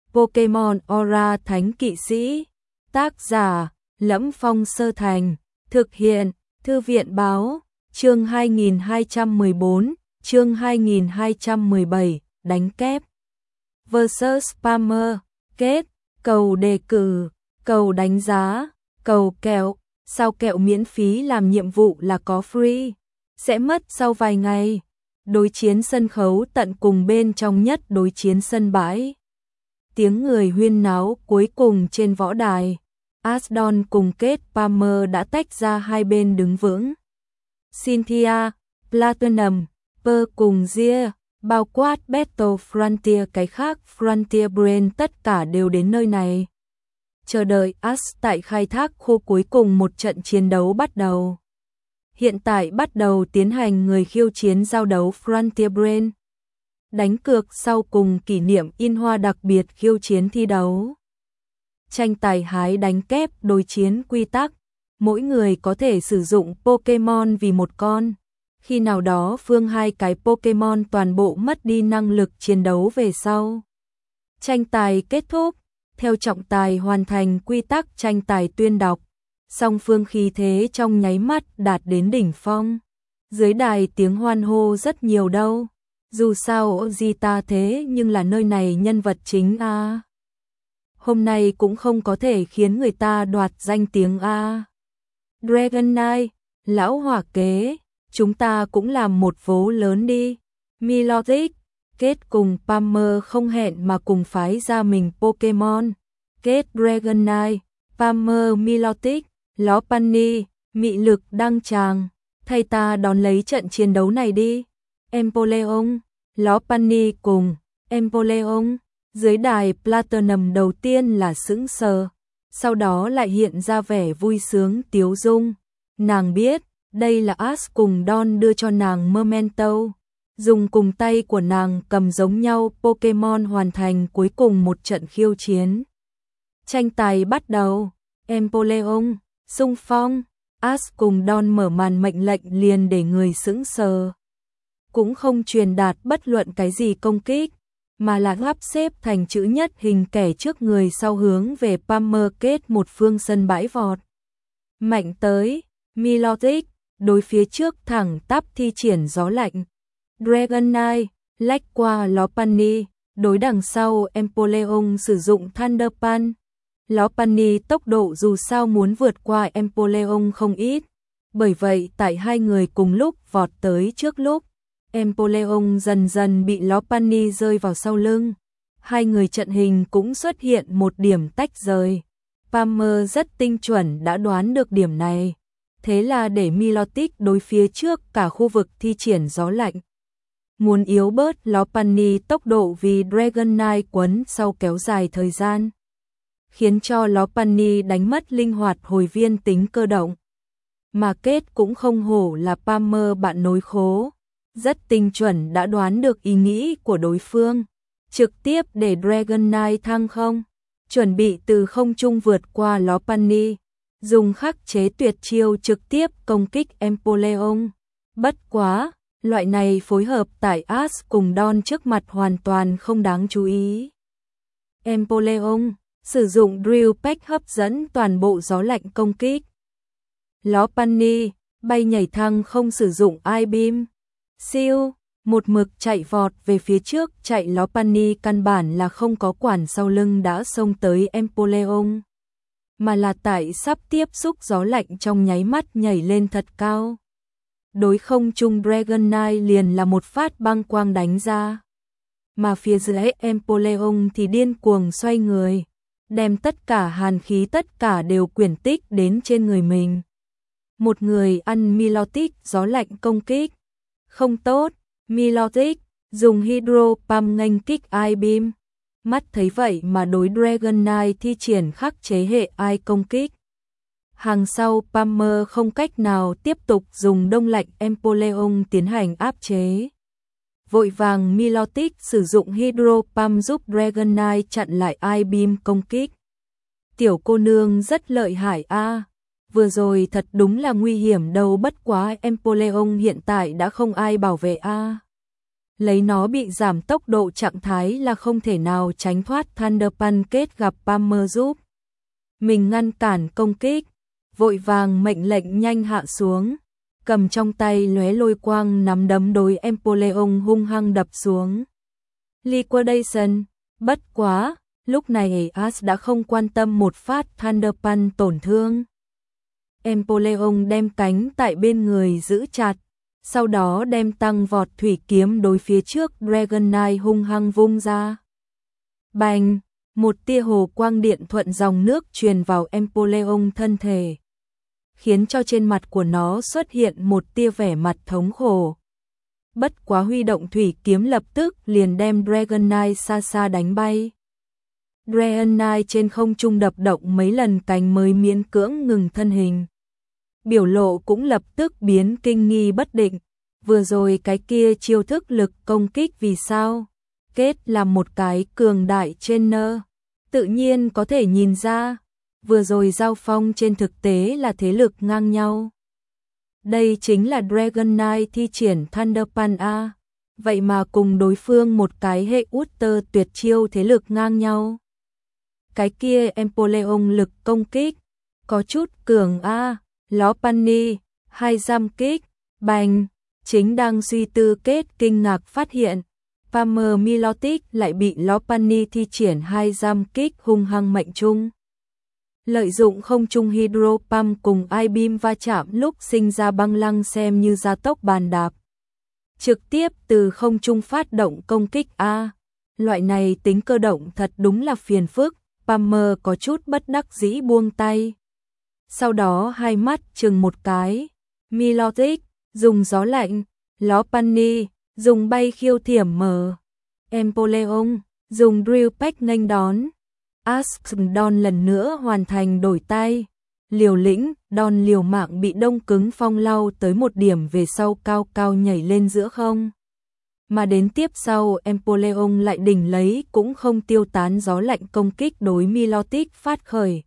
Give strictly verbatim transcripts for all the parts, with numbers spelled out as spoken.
Pokemon Aura Thánh Kỵ Sĩ. Tác giả: Lẫm Phong Sơ Thành. Thực hiện: Thư viện Báo. Chương hai nghìn hai trăm mười bốn, chương hai nghìn hai trăm mười bảy, đánh kép versus Spammer. Kết: cầu đề cử, cầu đánh giá, cầu kẹo. Sao kẹo miễn phí làm nhiệm vụ là có free, sẽ mất sau vài ngày. Đối chiến sân khấu tận cùng bên trong nhất đối chiến sân bãi. Tiếng người huyên náo cuối cùng trên võ đài. Asdon cùng Kate Palmer đã tách ra hai bên đứng vững. Cynthia, Platinum, Per cùng Gia, bao quát Battle Frontier cái khác Frontier Brain tất cả đều đến nơi này. Chờ đợi As tại khai thác khu cuối cùng một trận chiến đấu bắt đầu. Hiện tại bắt đầu tiến hành người khiêu chiến giao đấu Frontier Brain. Đánh cược sau cùng kỷ niệm in hoa đặc biệt khiêu chiến thi đấu. Tranh tài hái đánh kép đối chiến quy tắc. Mỗi người có thể sử dụng Pokemon vì một con. Khi nào đó phương hai cái Pokemon toàn bộ mất đi năng lực chiến đấu về sau. Tranh tài kết thúc. Theo trọng tài hoàn thành quy tắc tranh tài tuyên đọc. Song phương khí thế trong nháy mắt đạt đến đỉnh phong. Dưới đài tiếng hoan hô rất nhiều đâu. Dù sao Zita thế nhưng là nơi này nhân vật chính a. Hôm nay cũng không có thể khiến người ta đoạt danh tiếng a. Dragonite, lão hỏa kế, chúng ta cũng làm một vố lớn đi. Milotic, Kate cùng Palmer không hẹn mà cùng phái ra mình Pokemon. Kate Dragonite, Palmer Milotic, Lopunny, mị lực đăng tràng. Thay ta đón lấy trận chiến đấu này đi. Empoleon, Lopunny cùng Empoleon. Dưới đài Platinum đầu tiên là sững sờ, sau đó lại hiện ra vẻ vui sướng tiếu dung. Nàng biết, đây là Ash cùng Dawn đưa cho nàng Memento. Dùng cùng tay của nàng cầm giống nhau Pokemon hoàn thành cuối cùng một trận khiêu chiến. Tranh tài bắt đầu. Empoleon, xung phong. Ash cùng Dawn mở màn mệnh lệnh liền để người sững sờ. Cũng không truyền đạt bất luận cái gì công kích, mà là lắp xếp thành chữ nhất hình kẻ trước người sau hướng về Palmer Kate một phương sân bãi vọt. Mạnh tới, Milotic, đối phía trước thẳng tắp thi triển gió lạnh. Dragonite, lách qua Lopunny, đối đằng sau Empoleon sử dụng Thunder Punch. Lopunny tốc độ dù sao muốn vượt qua Empoleon không ít, bởi vậy tại hai người cùng lúc vọt tới trước lúc. Empoleon dần dần bị Lopunny rơi vào sau lưng. Hai người trận hình cũng xuất hiện một điểm tách rời. Palmer rất tinh chuẩn đã đoán được điểm này. Thế là để Milotic đối phía trước cả khu vực thi triển gió lạnh. Muốn yếu bớt Lopunny tốc độ vì Dragonite quấn sau kéo dài thời gian. Khiến cho Lopunny đánh mất linh hoạt hồi viên tính cơ động. Mà Kate cũng không hổ là Palmer bạn nối khố. Rất tinh chuẩn đã đoán được ý nghĩ của đối phương. Trực tiếp để Dragonite thăng không. Chuẩn bị từ không trung vượt qua Lopunny. Dùng khắc chế tuyệt chiêu trực tiếp công kích Empoleon. Bất quá, loại này phối hợp tại Ash cùng Dawn trước mặt hoàn toàn không đáng chú ý. Empoleon sử dụng Drill Peck hấp dẫn toàn bộ gió lạnh công kích. Lopunny bay nhảy thăng không sử dụng Ice Beam. Siêu, một mực chạy vọt về phía trước chạy Lopunny căn bản là không có quản sau lưng đã xông tới Empoleon. Mà là tại sắp tiếp xúc gió lạnh trong nháy mắt nhảy lên thật cao. Đối không trung Dragonite liền là một phát băng quang đánh ra. Mà phía dưới Empoleon thì điên cuồng xoay người. Đem tất cả hàn khí tất cả đều quyển tích đến trên người mình. Một người ăn Milotic gió lạnh công kích. Không tốt, Milotic dùng Hydro Pump nghênh kích Ice Beam. Mắt thấy vậy mà đối Dragonite thi triển khắc chế hệ Ice công kích. Hàng sau Palmer không cách nào tiếp tục dùng đông lạnh Empoleon tiến hành áp chế. Vội vàng Milotic sử dụng Hydro Pump giúp Dragonite chặn lại Ice Beam công kích. Tiểu cô nương rất lợi hại a. À. Vừa rồi thật đúng là nguy hiểm đâu, bất quá Empoleon hiện tại đã không ai bảo vệ a. À. lấy nó bị giảm tốc độ trạng thái là không thể nào tránh thoát. Thunder Pancake gặp Palmer giúp mình ngăn cản công kích, vội vàng mệnh lệnh nhanh hạ xuống, cầm trong tay lóe lôi quang nắm đấm đối Empoleon hung hăng đập xuống. Liquidation, bất quá, lúc này Ash đã không quan tâm một phát Thunder Punch tổn thương. Empoleon đem cánh tại bên người giữ chặt, sau đó đem tăng vọt thủy kiếm đối phía trước Dragon Knight hung hăng vung ra. Bành, một tia hồ quang điện thuận dòng nước truyền vào Empoleon thân thể, khiến cho trên mặt của nó xuất hiện một tia vẻ mặt thống khổ. Bất quá huy động thủy kiếm lập tức liền đem Dragon Knight xa xa đánh bay. Dragon Knight trên không trung đập động mấy lần cánh mới miễn cưỡng ngừng thân hình. Biểu lộ cũng lập tức biến kinh nghi bất định. Vừa rồi cái kia chiêu thức lực công kích vì sao? Kết là một cái cường đại trainer, tự nhiên có thể nhìn ra. Vừa rồi giao phong trên thực tế là thế lực ngang nhau. Đây chính là Dragon Knight thi triển Thunder Punch A, vậy mà cùng đối phương một cái hệ Utter tuyệt chiêu thế lực ngang nhau. Cái kia Empoleon lực công kích có chút cường A, Lopunny, hai giam kích, bành, chính đang suy tư kết kinh ngạc phát hiện, Palmer Milotic lại bị Lopunny thi triển hai giam kích hung hăng mệnh trung. Lợi dụng không trung Hydro Pump cùng I-Beam va chạm lúc sinh ra băng lăng xem như gia tốc bàn đạp. Trực tiếp từ không trung phát động công kích A. Loại này tính cơ động thật đúng là phiền phức, Palmer có chút bất đắc dĩ buông tay. Sau đó hai mắt chừng một cái, Milotic, dùng gió lạnh, Lopunny, dùng bay khiêu thiểm mở. Empoleon, dùng Drill Peck nghênh đón. Ask Don lần nữa hoàn thành đổi tay. Liều lĩnh, Don liều mạng bị đông cứng phong lau tới một điểm về sau cao cao nhảy lên giữa không. Mà đến tiếp sau Empoleon lại đỉnh lấy cũng không tiêu tán gió lạnh công kích đối Milotic phát khởi.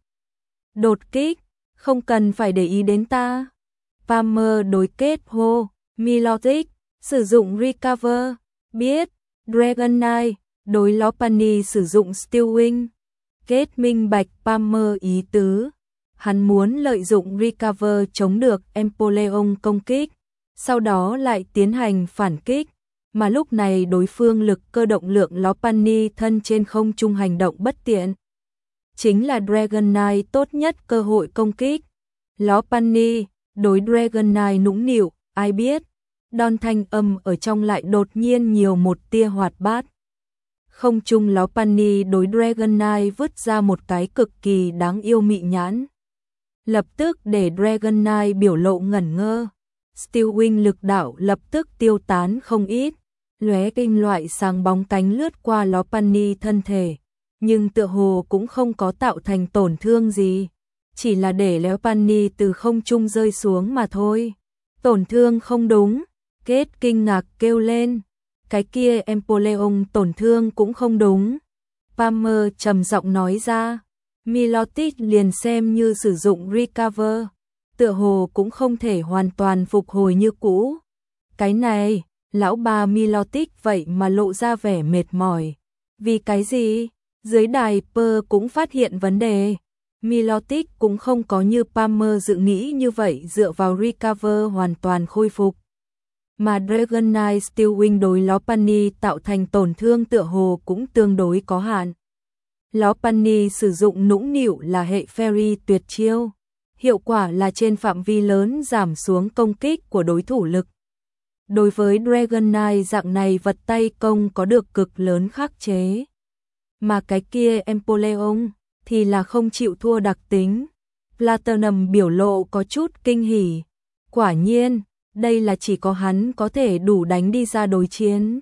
Đột kích, không cần phải để ý đến ta. Palmer đối kết hô, Milotic, sử dụng Recover, biết, Dragon Knight, đối Lopunny sử dụng Steel Wing. Kết minh bạch Palmer ý tứ, hắn muốn lợi dụng Recover chống được Empoleon công kích, sau đó lại tiến hành phản kích, mà lúc này đối phương lực cơ động lượng Lopunny thân trên không trung hành động bất tiện. Chính là Dragon Knight tốt nhất cơ hội công kích. Lopunny, đối Dragon Knight nũng nịu, ai biết, Don thanh âm ở trong lại đột nhiên nhiều một tia hoạt bát. Không trung Lopunny đối Dragon Knight vứt ra một cái cực kỳ đáng yêu mị nhãn. Lập tức để Dragon Knight biểu lộ ngẩn ngơ. Steel Wing lực đạo lập tức tiêu tán không ít, lóe kinh loại sáng bóng cánh lướt qua Lopunny thân thể, nhưng tựa hồ cũng không có tạo thành tổn thương gì, chỉ là để Lopunny từ không trung rơi xuống mà thôi. Tổn thương không đúng, kết kinh ngạc kêu lên. Cái kia Empoleon tổn thương cũng không đúng. Palmer trầm giọng nói ra. Milotic liền xem như sử dụng Recover, tựa hồ cũng không thể hoàn toàn phục hồi như cũ. Cái này, lão bà Milotic vậy mà lộ ra vẻ mệt mỏi. Vì cái gì? Dưới đài Per cũng phát hiện vấn đề. Milotic cũng không có như Palmer dự nghĩ như vậy dựa vào Recover hoàn toàn khôi phục. Mà Dragon Knight Steel Wing đối Lopunny tạo thành tổn thương tựa hồ cũng tương đối có hạn. Lopunny sử dụng nũng nịu là hệ Fairy tuyệt chiêu, hiệu quả là trên phạm vi lớn giảm xuống công kích của đối thủ lực. Đối với Dragon Knight dạng này vật tay công có được cực lớn khắc chế. Mà cái kia Empoleon thì là không chịu thua đặc tính. Platinum biểu lộ có chút kinh hỉ. Quả nhiên, đây là chỉ có hắn có thể đủ đánh đi ra đối chiến.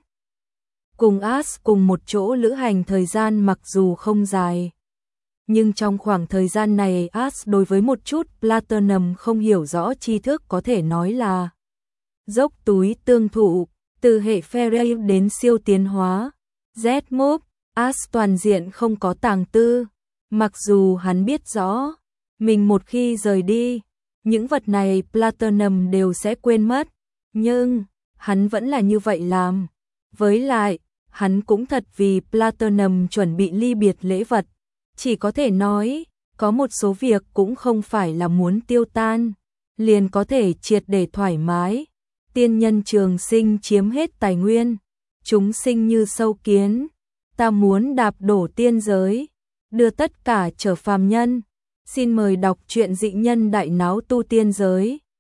Cùng Ash cùng một chỗ lữ hành thời gian mặc dù không dài, nhưng trong khoảng thời gian này Ash đối với một chút Platinum không hiểu rõ tri thức có thể nói là dốc túi tương thụ, từ hệ Fairy đến siêu tiến hóa, Z-Move, Ash toàn diện không có tàng tư, mặc dù hắn biết rõ, mình một khi rời đi, những vật này Platinum đều sẽ quên mất, nhưng hắn vẫn là như vậy làm. Với lại, hắn cũng thật vì Platinum chuẩn bị ly biệt lễ vật. Chỉ có thể nói, có một số việc cũng không phải là muốn tiêu tan, liền có thể triệt để thoải mái. Tiên nhân trường sinh chiếm hết tài nguyên, chúng sinh như sâu kiến, ta muốn đạp đổ tiên giới, đưa tất cả trở phàm nhân. Xin mời đọc truyện Dị Nhân Đại Náo Tu Tiên Giới.